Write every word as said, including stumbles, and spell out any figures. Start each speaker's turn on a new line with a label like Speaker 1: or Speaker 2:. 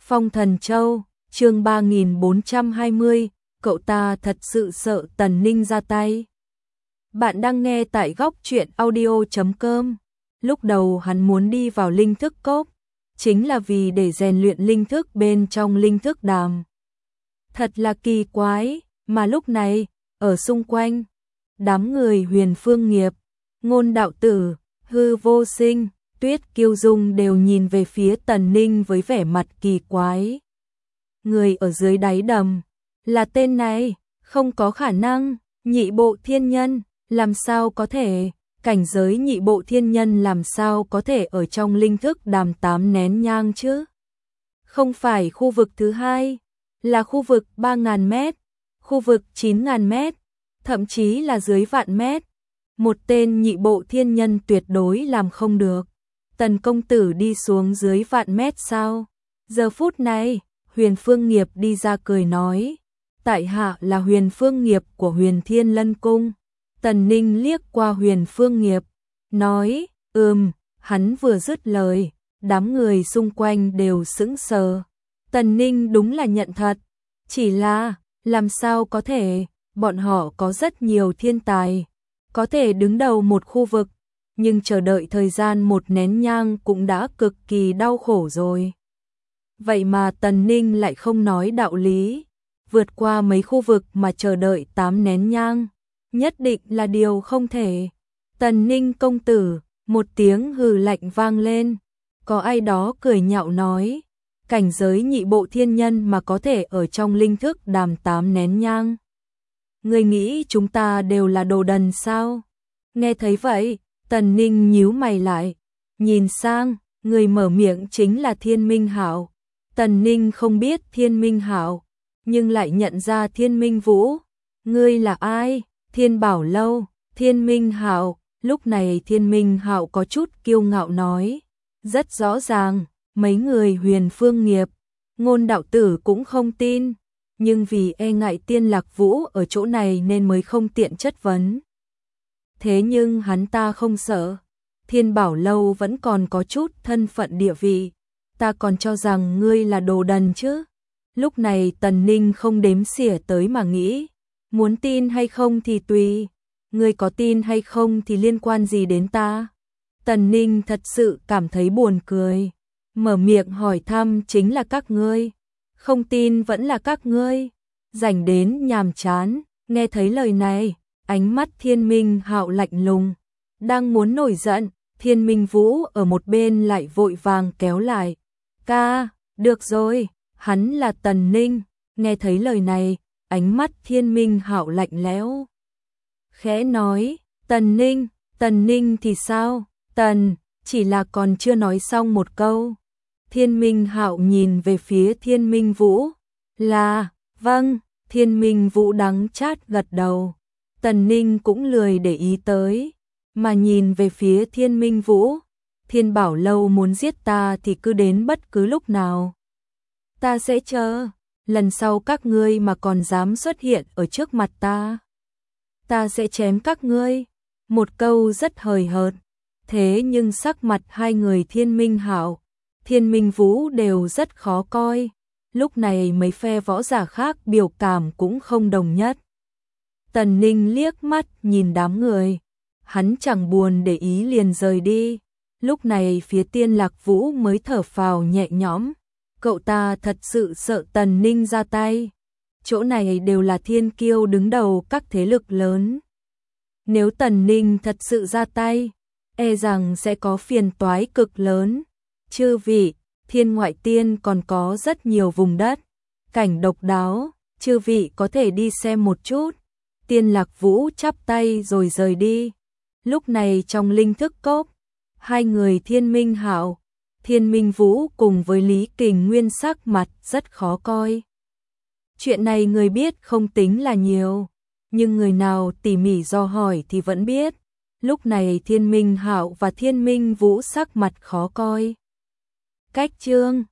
Speaker 1: Phong Thần Châu, chương ba nghìn bốn trăm hai mươi, cậu ta thật sự sợ Tần Ninh ra tay. Bạn đang nghe tại góc truyện audio chấm com. Lúc đầu hắn muốn đi vào linh thức cốc, chính là vì để rèn luyện linh thức bên trong linh thức đàm. Thật là kỳ quái, mà lúc này, ở xung quanh, đám người Huyền Phương Nghiệp, Ngôn Đạo Tử, Hư Vô Sinh, Tuyết Kiêu Dung đều nhìn về phía Tần Ninh với vẻ mặt kỳ quái. Người ở dưới đáy đầm, là tên này, không có khả năng, nhị bộ thiên nhân, làm sao có thể, cảnh giới nhị bộ thiên nhân làm sao có thể ở trong linh thức đàm tám nén nhang chứ? Không phải khu vực thứ hai, là khu vực ba nghìn mét, khu vực chín nghìn mét, thậm chí là dưới vạn mét. Một tên nhị bộ thiên nhân tuyệt đối làm không được. Tần công tử đi xuống dưới vạn mét sao? Giờ phút này, Huyền Phương Nghiệp đi ra cười nói. Tại hạ là Huyền Phương Nghiệp của Huyền Thiên Lân Cung. Tần Ninh liếc qua Huyền Phương Nghiệp, nói, ừm, hắn vừa dứt lời, đám người xung quanh đều sững sờ. Tần Ninh đúng là nhận thật, chỉ là, làm sao có thể, bọn họ có rất nhiều thiên tài, có thể đứng đầu một khu vực, nhưng chờ đợi thời gian một nén nhang cũng đã cực kỳ đau khổ rồi. Vậy mà Tần Ninh lại không nói đạo lý, vượt qua mấy khu vực mà chờ đợi tám nén nhang, nhất định là điều không thể. Tần Ninh công tử, một tiếng hừ lạnh vang lên, có ai đó cười nhạo nói, cảnh giới nhị bộ thiên nhân mà có thể ở trong linh thức đàm tám nén nhang. Người nghĩ chúng ta đều là đồ đần sao? Nghe thấy vậy, Tần Ninh nhíu mày lại, nhìn sang, người mở miệng chính là Thiên Minh Hạo. Tần Ninh không biết Thiên Minh Hạo, nhưng lại nhận ra Thiên Minh Vũ. Ngươi là ai? Thiên Bảo Lâu, Thiên Minh Hạo. Lúc này Thiên Minh Hạo có chút kiêu ngạo nói, rất rõ ràng, mấy người Huyền Phương Nghiệp, Ngôn Đạo Tử cũng không tin, nhưng vì e ngại Tiên Lạc Vũ ở chỗ này nên mới không tiện chất vấn. Thế nhưng hắn ta không sợ, Thiên Bảo Lâu vẫn còn có chút thân phận địa vị, ta còn cho rằng ngươi là đồ đần chứ. Lúc này Tần Ninh không đếm xỉa tới mà nghĩ, muốn tin hay không thì tùy, ngươi có tin hay không thì liên quan gì đến ta. Tần Ninh thật sự cảm thấy buồn cười, mở miệng hỏi thăm chính là các ngươi, không tin vẫn là các ngươi, rảnh đến nhàm chán. Nghe thấy lời này, ánh mắt Thiên Minh Hạo lạnh lùng, đang muốn nổi giận, Thiên Minh Vũ ở một bên lại vội vàng kéo lại. Ca, được rồi, hắn là Tần Ninh. Nghe thấy lời này, ánh mắt Thiên Minh Hạo lạnh lẽo, khẽ nói, Tần Ninh, Tần Ninh thì sao? Tần, chỉ là còn chưa nói xong một câu. Thiên Minh Hạo nhìn về phía Thiên Minh Vũ, là, vâng. Thiên Minh Vũ đắng chát gật đầu. Tần Ninh cũng lười để ý tới, mà nhìn về phía Thiên Minh Vũ. Thiên Bảo Lâu muốn giết ta thì cứ đến bất cứ lúc nào. Ta sẽ chờ, lần sau các ngươi mà còn dám xuất hiện ở trước mặt ta, ta sẽ chém các ngươi. Một câu rất hời hợt, thế nhưng sắc mặt hai người Thiên Minh Hạo, Thiên Minh Vũ đều rất khó coi. Lúc này mấy phe võ giả khác biểu cảm cũng không đồng nhất. Tần Ninh liếc mắt nhìn đám người, hắn chẳng buồn để ý liền rời đi. Lúc này phía Tiên Lạc Vũ mới thở phào nhẹ nhõm, cậu ta thật sự sợ Tần Ninh ra tay. Chỗ này đều là thiên kiêu đứng đầu các thế lực lớn. Nếu Tần Ninh thật sự ra tay, e rằng sẽ có phiền toái cực lớn. Chư vị, Thiên Ngoại Tiên còn có rất nhiều vùng đất, cảnh độc đáo, chư vị có thể đi xem một chút. Tiên Lạc Vũ chắp tay rồi rời đi. Lúc này trong linh thức cốc, hai người Thiên Minh Hạo, Thiên Minh Vũ cùng với Lý Kình Nguyên sắc mặt rất khó coi. Chuyện này người biết không tính là nhiều, nhưng người nào tỉ mỉ do hỏi thì vẫn biết. Lúc này Thiên Minh Hạo và Thiên Minh Vũ sắc mặt khó coi. Cách chương